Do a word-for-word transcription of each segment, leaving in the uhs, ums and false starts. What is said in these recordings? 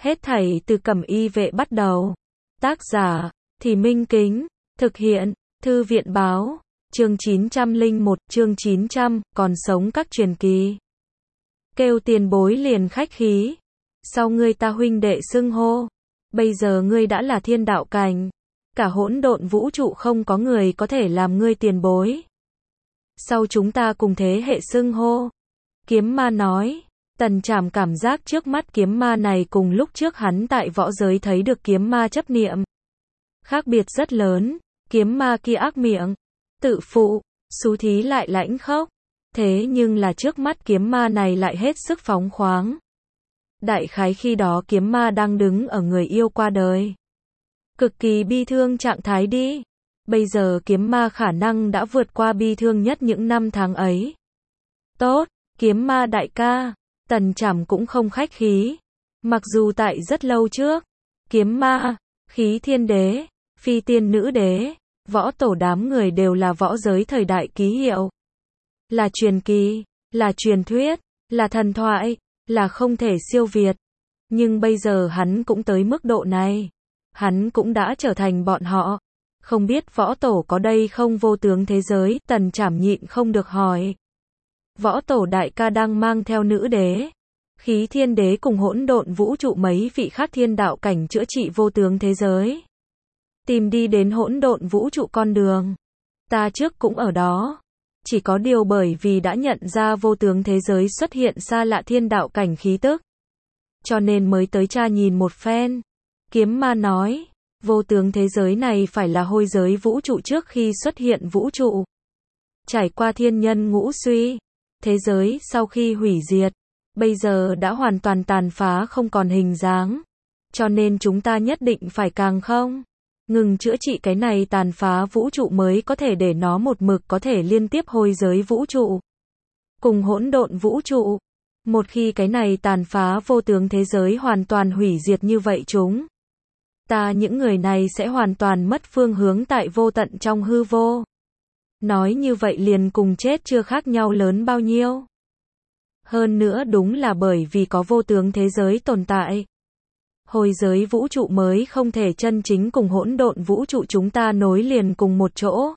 Hết thảy từ Cẩm Y Vệ bắt đầu. Tác giả, Thì Minh Kính. Thực hiện, Thư viện Báo. Chương chín trăm lẻ một, chương chín trăm, còn sống các truyền kỳ. Kêu tiền bối liền khách khí. Sau ngươi ta huynh đệ xưng hô. Bây giờ ngươi đã là thiên đạo cảnh. Cả hỗn độn vũ trụ không có người có thể làm ngươi tiền bối. Sau chúng ta cùng thế hệ xưng hô. Kiếm ma nói. Tần Trảm cảm giác trước mắt kiếm ma này cùng lúc trước hắn tại võ giới thấy được kiếm ma chấp niệm. Khác biệt rất lớn, kiếm ma kia ác miệng, tự phụ, xú thí lại lãnh khốc. Thế nhưng là trước mắt kiếm ma này lại hết sức phóng khoáng. Đại khái khi đó kiếm ma đang đứng ở người yêu qua đời. Cực kỳ bi thương trạng thái đi. Bây giờ kiếm ma khả năng đã vượt qua bi thương nhất những năm tháng ấy. Tốt, kiếm ma đại ca. Tần Trảm cũng không khách khí. Mặc dù tại rất lâu trước, kiếm ma, khí thiên đế, phi tiên nữ đế, võ tổ đám người đều là võ giới thời đại ký hiệu. Là truyền kỳ, là truyền thuyết, là thần thoại, là không thể siêu việt. Nhưng bây giờ hắn cũng tới mức độ này. Hắn cũng đã trở thành bọn họ. Không biết võ tổ có đây không vô tướng thế giới, Tần Trảm nhịn không được hỏi. Võ tổ đại ca đang mang theo nữ đế, khí thiên đế cùng hỗn độn vũ trụ mấy vị khác thiên đạo cảnh chữa trị vô tướng thế giới. Tìm đi đến hỗn độn vũ trụ con đường. Ta trước cũng ở đó. Chỉ có điều bởi vì đã nhận ra vô tướng thế giới xuất hiện xa lạ thiên đạo cảnh khí tức. Cho nên mới tới tra nhìn một phen. Kiếm ma nói, vô tướng thế giới này phải là hôi giới vũ trụ trước khi xuất hiện vũ trụ. Trải qua thiên nhân ngũ suy. Thế giới sau khi hủy diệt, bây giờ đã hoàn toàn tàn phá không còn hình dáng. Cho nên chúng ta nhất định phải càng không ngừng chữa trị cái này tàn phá vũ trụ mới có thể để nó một mực có thể liên tiếp hôi giới vũ trụ. Cùng hỗn độn vũ trụ. Một khi cái này tàn phá vô tướng thế giới hoàn toàn hủy diệt như vậy chúng. Ta những người này sẽ hoàn toàn mất phương hướng tại vô tận trong hư vô. Nói như vậy liền cùng chết chưa khác nhau lớn bao nhiêu. Hơn nữa đúng là bởi vì có vô tướng thế giới tồn tại. Hồi giới vũ trụ mới không thể chân chính cùng hỗn độn vũ trụ chúng ta nối liền cùng một chỗ.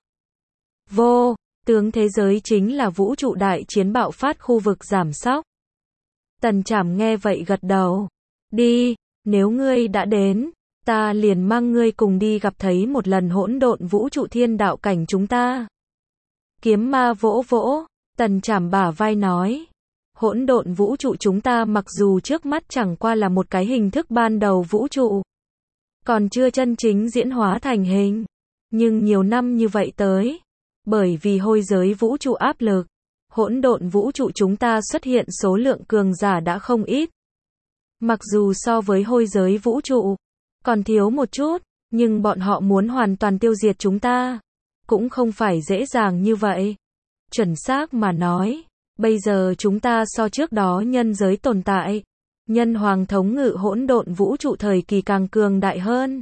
Vô tướng thế giới chính là vũ trụ đại chiến bạo phát khu vực giảm sóc. Tần Trảm nghe vậy gật đầu. Đi, nếu ngươi đã đến, ta liền mang ngươi cùng đi gặp thấy một lần hỗn độn vũ trụ thiên đạo cảnh chúng ta. Kiếm ma vỗ vỗ, Tần Trảm bả vai nói. Hỗn độn vũ trụ chúng ta mặc dù trước mắt chẳng qua là một cái hình thức ban đầu vũ trụ. Còn chưa chân chính diễn hóa thành hình. Nhưng nhiều năm như vậy tới. Bởi vì hôi giới vũ trụ áp lực. Hỗn độn vũ trụ chúng ta xuất hiện số lượng cường giả đã không ít. Mặc dù so với hôi giới vũ trụ. Còn thiếu một chút. Nhưng bọn họ muốn hoàn toàn tiêu diệt chúng ta. Cũng không phải dễ dàng như vậy. Chuẩn xác mà nói, bây giờ chúng ta so trước đó nhân giới tồn tại, nhân hoàng thống ngự hỗn độn vũ trụ thời kỳ càng cường đại hơn.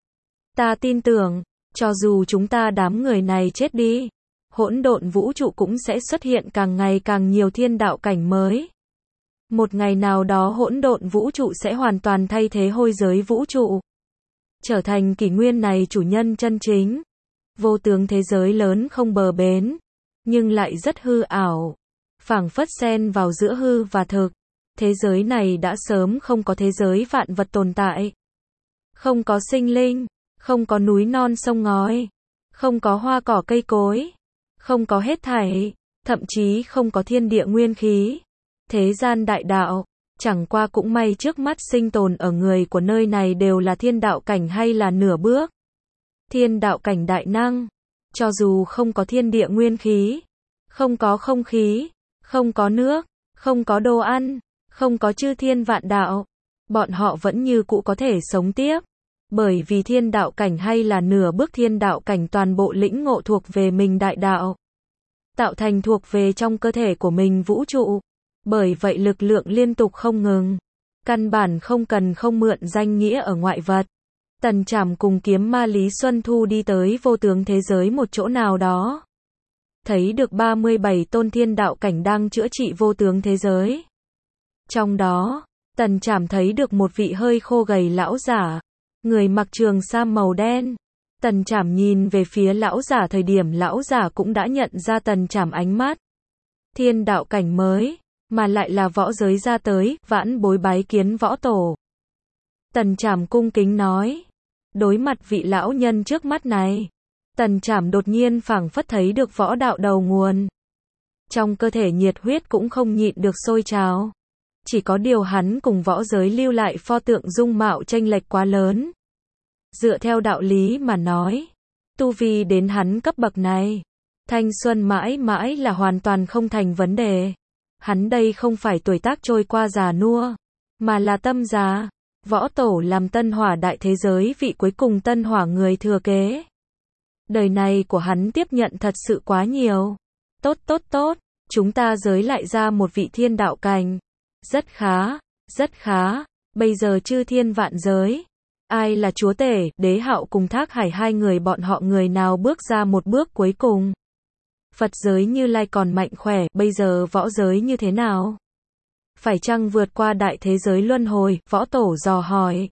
Ta tin tưởng, cho dù chúng ta đám người này chết đi, hỗn độn vũ trụ cũng sẽ xuất hiện càng ngày càng nhiều thiên đạo cảnh mới. Một ngày nào đó hỗn độn vũ trụ sẽ hoàn toàn thay thế hôi giới vũ trụ, trở thành kỷ nguyên này chủ nhân chân chính. Vô tướng thế giới lớn không bờ bến, nhưng lại rất hư ảo, phảng phất xen vào giữa hư và thực. Thế giới này đã sớm không có thế giới vạn vật tồn tại. Không có sinh linh, không có núi non sông ngói, không có hoa cỏ cây cối, không có hết thảy, thậm chí không có thiên địa nguyên khí. Thế gian đại đạo, chẳng qua cũng may trước mắt sinh tồn ở người của nơi này đều là thiên đạo cảnh hay là nửa bước. Thiên đạo cảnh đại năng, cho dù không có thiên địa nguyên khí, không có không khí, không có nước, không có đồ ăn, không có chư thiên vạn đạo, bọn họ vẫn như cũ có thể sống tiếp, bởi vì thiên đạo cảnh hay là nửa bước thiên đạo cảnh toàn bộ lĩnh ngộ thuộc về mình đại đạo, tạo thành thuộc về trong cơ thể của mình vũ trụ, bởi vậy lực lượng liên tục không ngừng, căn bản không cần không mượn danh nghĩa ở ngoại vật. Tần Trảm cùng kiếm ma Lý Xuân Thu đi tới vô tướng thế giới một chỗ nào đó. Thấy được ba mươi bảy tôn thiên đạo cảnh đang chữa trị vô tướng thế giới. Trong đó, Tần Trảm thấy được một vị hơi khô gầy lão giả, người mặc trường sam màu đen. Tần Trảm nhìn về phía lão giả thời điểm lão giả cũng đã nhận ra Tần Trảm ánh mắt. Thiên đạo cảnh mới, mà lại là võ giới ra tới, vãn bối bái kiến võ tổ. Tần Trảm cung kính nói. Đối mặt vị lão nhân trước mắt này, Tần Trảm đột nhiên phảng phất thấy được võ đạo đầu nguồn. Trong cơ thể nhiệt huyết cũng không nhịn được sôi trào. Chỉ có điều hắn cùng võ giới lưu lại pho tượng dung mạo chênh lệch quá lớn. Dựa theo đạo lý mà nói, tu vi đến hắn cấp bậc này, thanh xuân mãi mãi là hoàn toàn không thành vấn đề. Hắn đây không phải tuổi tác trôi qua già nua, mà là tâm già. Võ tổ làm tân hỏa đại thế giới vị cuối cùng tân hỏa người thừa kế. Đời này của hắn tiếp nhận thật sự quá nhiều. Tốt tốt tốt, chúng ta giới lại ra một vị thiên đạo cảnh. Rất khá, rất khá, bây giờ chư thiên vạn giới. Ai là chúa tể, Đế Hạo cùng Thác Hải hai người bọn họ người nào bước ra một bước cuối cùng. Phật giới Như Lai còn mạnh khỏe, bây giờ võ giới như thế nào? Phải chăng vượt qua đại thế giới luân hồi, võ tổ dò hỏi.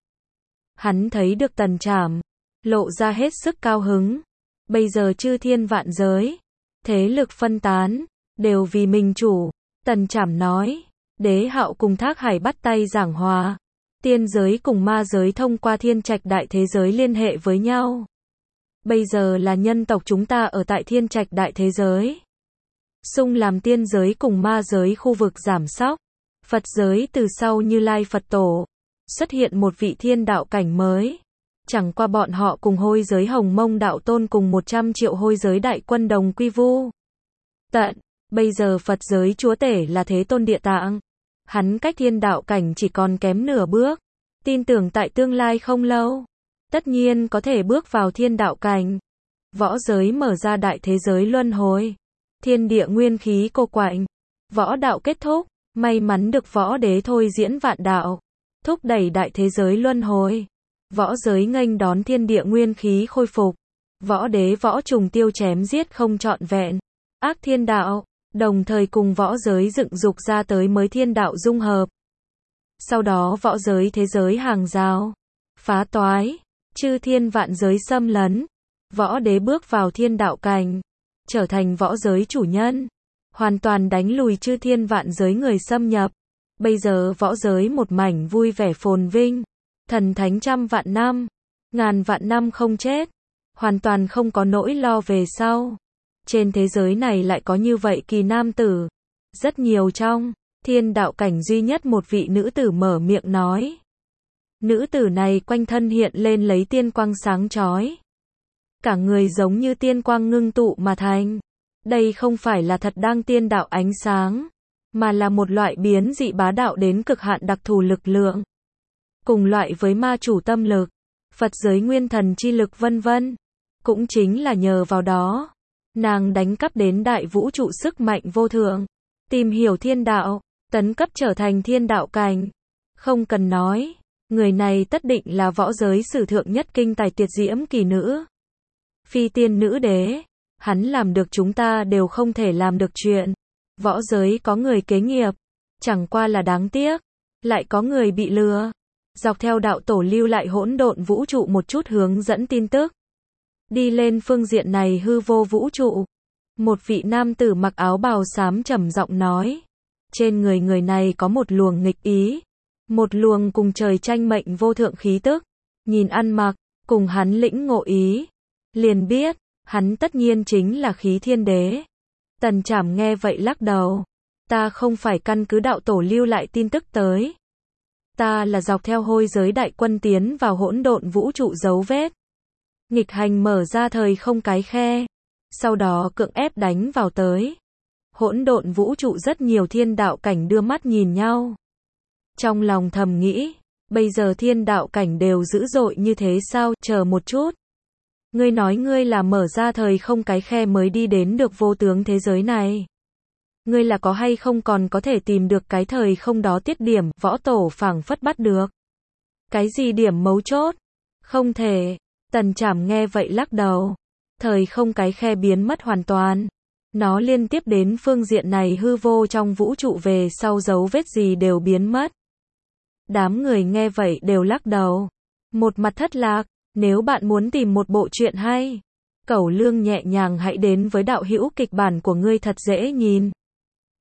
Hắn thấy được Tần Trảm, lộ ra hết sức cao hứng. Bây giờ chư thiên vạn giới, thế lực phân tán, đều vì mình chủ. Tần Trảm nói, Đế Hạo cùng Thác Hải bắt tay giảng hòa. Tiên giới cùng ma giới thông qua thiên trạch đại thế giới liên hệ với nhau. Bây giờ là nhân tộc chúng ta ở tại thiên trạch đại thế giới. Xung làm tiên giới cùng ma giới khu vực giảm sóc. Phật giới từ sau Như Lai Phật Tổ. Xuất hiện một vị thiên đạo cảnh mới. Chẳng qua bọn họ cùng hôi giới Hồng Mông Đạo Tôn cùng một trăm triệu hôi giới đại quân đồng quy vu tận. Bây giờ Phật giới chúa tể là Thế Tôn Địa Tạng. Hắn cách thiên đạo cảnh chỉ còn kém nửa bước. Tin tưởng tại tương lai không lâu, tất nhiên có thể bước vào thiên đạo cảnh. Võ giới mở ra đại thế giới luân hồi. Thiên địa nguyên khí cô quạnh. Võ đạo kết thúc. May mắn được võ đế thôi diễn vạn đạo. Thúc đẩy đại thế giới luân hồi. Võ giới nghênh đón thiên địa nguyên khí khôi phục. Võ đế võ trùng tiêu chém giết không trọn vẹn. Ác thiên đạo. Đồng thời cùng võ giới dựng dục ra tới mới thiên đạo dung hợp. Sau đó võ giới thế giới hàng rào. Phá toái. Chư thiên vạn giới xâm lấn. Võ đế bước vào thiên đạo cảnh. Trở thành võ giới chủ nhân. Hoàn toàn đánh lùi chư thiên vạn giới người xâm nhập. Bây giờ võ giới một mảnh vui vẻ phồn vinh. Thần thánh trăm vạn năm. Ngàn vạn năm không chết. Hoàn toàn không có nỗi lo về sau. Trên thế giới này lại có như vậy kỳ nam tử. Rất nhiều trong thiên đạo cảnh duy nhất một vị nữ tử mở miệng nói. Nữ tử này quanh thân hiện lên lấy tiên quang sáng chói. Cả người giống như tiên quang ngưng tụ mà thành. Đây không phải là thật đang tiên đạo ánh sáng, mà là một loại biến dị bá đạo đến cực hạn đặc thù lực lượng. Cùng loại với ma chủ tâm lực, Phật giới nguyên thần chi lực vân vân. Cũng chính là nhờ vào đó, nàng đánh cắp đến đại vũ trụ sức mạnh vô thượng. Tìm hiểu thiên đạo, tấn cấp trở thành thiên đạo cảnh. Không cần nói, người này tất định là võ giới sử thượng nhất kinh tài tuyệt diễm kỳ nữ. Phi tiên nữ đế. Hắn làm được chúng ta đều không thể làm được chuyện. Võ giới có người kế nghiệp. Chẳng qua là đáng tiếc. Lại có người bị lừa. Dọc theo đạo tổ lưu lại hỗn độn vũ trụ một chút hướng dẫn tin tức. Đi lên phương diện này hư vô vũ trụ. Một vị nam tử mặc áo bào xám trầm giọng nói. Trên người người này có một luồng nghịch ý. Một luồng cùng trời tranh mệnh vô thượng khí tức. Nhìn ăn mặc, cùng hắn lĩnh ngộ ý. Liền biết. Hắn tất nhiên chính là khí thiên đế. Tần Trảm nghe vậy lắc đầu. Ta không phải căn cứ đạo tổ lưu lại tin tức tới. Ta là dọc theo hôi giới đại quân tiến vào hỗn độn vũ trụ dấu vết. Nghịch hành mở ra thời không cái khe. Sau đó cưỡng ép đánh vào tới. Hỗn độn vũ trụ rất nhiều thiên đạo cảnh đưa mắt nhìn nhau. Trong lòng thầm nghĩ. Bây giờ thiên đạo cảnh đều dữ dội như thế sao, chờ một chút. Ngươi nói ngươi là mở ra thời không cái khe mới đi đến được vô tướng thế giới này. Ngươi là có hay không còn có thể tìm được cái thời không đó tiết điểm, võ tổ phảng phất bắt được. Cái gì điểm mấu chốt? Không thể. Tần Trảm nghe vậy lắc đầu. Thời không cái khe biến mất hoàn toàn. Nó liên tiếp đến phương diện này hư vô trong vũ trụ về sau dấu vết gì đều biến mất. Đám người nghe vậy đều lắc đầu. Một mặt thất lạc, nếu bạn muốn tìm một bộ truyện hay, Cẩu Lương nhẹ nhàng hãy đến với đạo hữu kịch bản của ngươi thật dễ nhìn.